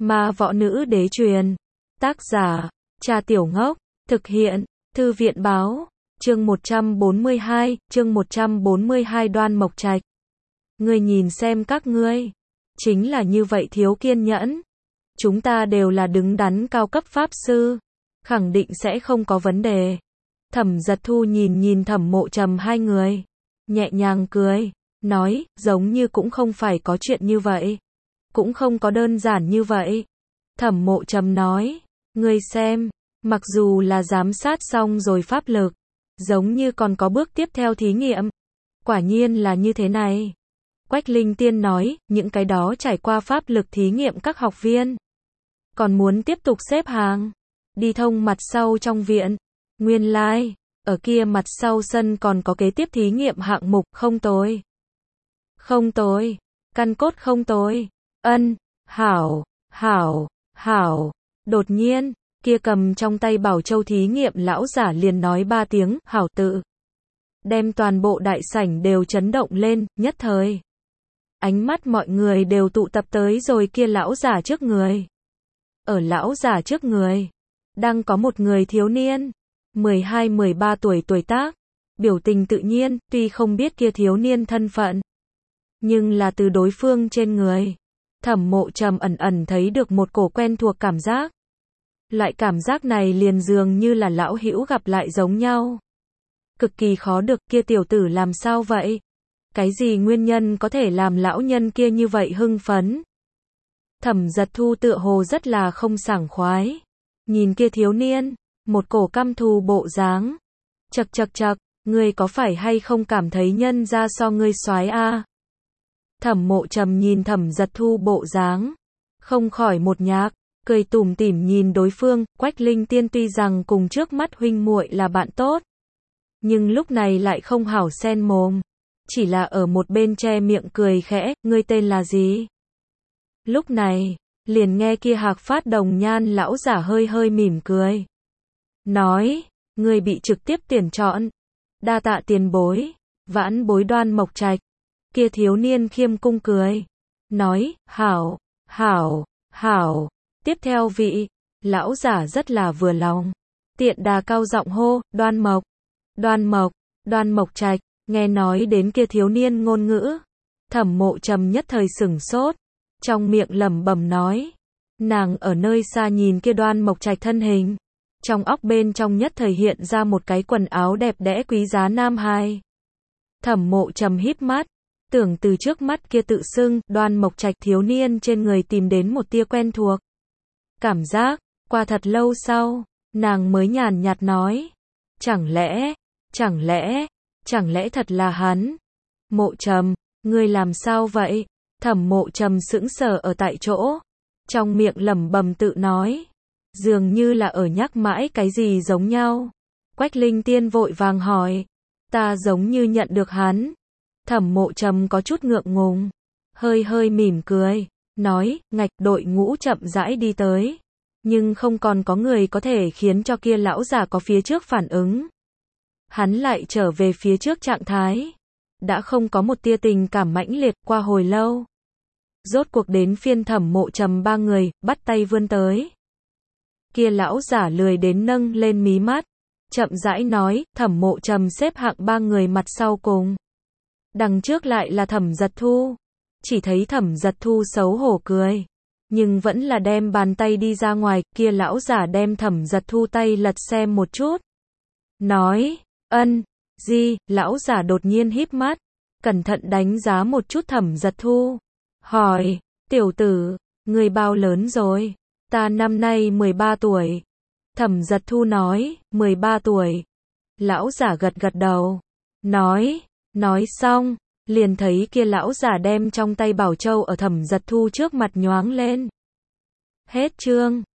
Ma võ nữ đế truyền. Tác giả, Trà Tiểu Ngốc. Thực hiện, Thư viện báo. Chương 142, Đoan Mộc Trạch. Ngươi nhìn xem các ngươi. Chính là như vậy thiếu kiên nhẫn. Chúng ta đều là đứng đắn cao cấp pháp sư. Khẳng định sẽ không có vấn đề. Thẩm Giật Thu nhìn Thẩm Mộ Trầm hai người. Nhẹ nhàng cười. Nói, giống như cũng không phải có chuyện như vậy. Cũng không có đơn giản như vậy. Thẩm Mộ Trầm nói. Ngươi xem, mặc dù là giám sát xong rồi pháp lực, giống như còn có bước tiếp theo thí nghiệm. Quả nhiên là như thế này. Quách Linh Tiên nói, những cái đó trải qua pháp lực thí nghiệm các học viên. Còn muốn tiếp tục xếp hàng. Đi thông mặt sau trong viện. Nguyên lai, ở kia mặt sau sân còn có kế tiếp thí nghiệm hạng mục, không tồi. Không tồi. Căn cốt không tồi. Ân, hảo, hảo, hảo. Đột nhiên, kia cầm trong tay bảo châu thí nghiệm lão giả liền nói 3 tiếng, hảo tự. Đem toàn bộ đại sảnh đều chấn động lên, nhất thời. Ánh mắt mọi người đều tụ tập tới rồi kia lão giả trước người. Ở lão giả trước người, đang có một người thiếu niên, 12-13 tuổi tuổi tác, biểu tình tự nhiên, tuy không biết kia thiếu niên thân phận. Nhưng là từ đối phương trên người, Thẩm Mộ Trầm ẩn ẩn thấy được một cổ quen thuộc cảm giác. Loại cảm giác này liền dường như là lão hữu gặp lại giống nhau. Cực kỳ khó được, kia tiểu tử làm sao vậy? Cái gì nguyên nhân có thể làm lão nhân kia như vậy hưng phấn? Thẩm Giật Thu tựa hồ rất là không sảng khoái. Nhìn kia thiếu niên, một cổ căm thù bộ dáng. Chậc, ngươi có phải hay không cảm thấy nhân ra so ngươi soái a? Thẩm Mộ Trầm nhìn Thẩm Giật Thu bộ dáng, không khỏi một nhạc, cười tủm tỉm nhìn đối phương. Quách Linh Tiên tuy rằng cùng trước mắt huynh muội là bạn tốt, nhưng lúc này lại không hảo xen mồm, chỉ là ở một bên che miệng cười khẽ, ngươi tên là gì? Lúc này, liền nghe kia Hạc Phát Đồng Nhan lão giả hơi hơi mỉm cười. Nói, ngươi bị trực tiếp tuyển chọn. Đa tạ tiền bối, vãn bối Đoan Mộc Trạch. Kia thiếu niên khiêm cung cười. Nói, hảo, hảo, hảo. Tiếp theo vị, lão giả rất là vừa lòng. Tiện đà cao giọng hô, Đoan Mộc, Đoan Mộc, Đoan Mộc Trạch. Nghe nói đến kia thiếu niên ngôn ngữ, Thẩm Mộ Trầm nhất thời sửng sốt, trong miệng lẩm bẩm nói. Nàng ở nơi xa nhìn kia Đoan Mộc Trạch thân hình, trong óc bên trong nhất thời hiện ra một cái quần áo đẹp đẽ quý giá nam hài. Thẩm Mộ Trầm híp mắt, tưởng từ trước mắt kia tự xưng Đoan Mộc Trạch thiếu niên trên người tìm đến một tia quen thuộc. Cảm giác, qua thật lâu sau, nàng mới nhàn nhạt nói. Chẳng lẽ thật là hắn? Mộ Trầm, ngươi làm sao vậy? Thẩm Mộ Trầm sững sờ ở tại chỗ, trong miệng lẩm bẩm tự nói, dường như là ở nhắc mãi cái gì giống nhau. Quách Linh Tiên vội vàng hỏi, ta giống như nhận được hắn. Thẩm Mộ Trầm có chút ngượng ngùng, hơi hơi mỉm cười, nói, ngạch. Đội ngũ chậm rãi đi tới, nhưng không còn có người có thể khiến cho kia lão giả có phía trước phản ứng. Hắn lại trở về phía trước trạng thái, đã không có một tia tình cảm mãnh liệt. Qua hồi lâu, rốt cuộc đến phiên Thẩm Mộ Trầm 3 người, bắt tay vươn tới. Kia lão giả lười đến nâng lên mí mắt, chậm rãi nói, Thẩm Mộ Trầm xếp hạng 3 người mặt sau cùng. Đằng trước lại là Thẩm Giật Thu. Chỉ thấy Thẩm Giật Thu xấu hổ cười, nhưng vẫn là đem bàn tay đi ra ngoài. Kia lão giả đem Thẩm Giật Thu tay lật xem một chút, nói, gì? Lão giả đột nhiên híp mắt, cẩn thận đánh giá một chút Thẩm Giật Thu, hỏi, tiểu tử, ngươi bao lớn rồi? Ta năm nay 13 tuổi. Thẩm Giật Thu nói, 13 tuổi. Lão giả gật gật đầu, nói xong, liền thấy kia lão giả đem trong tay bảo châu ở Thẩm Giật Thu trước mặt nhoáng lên. Hết chương.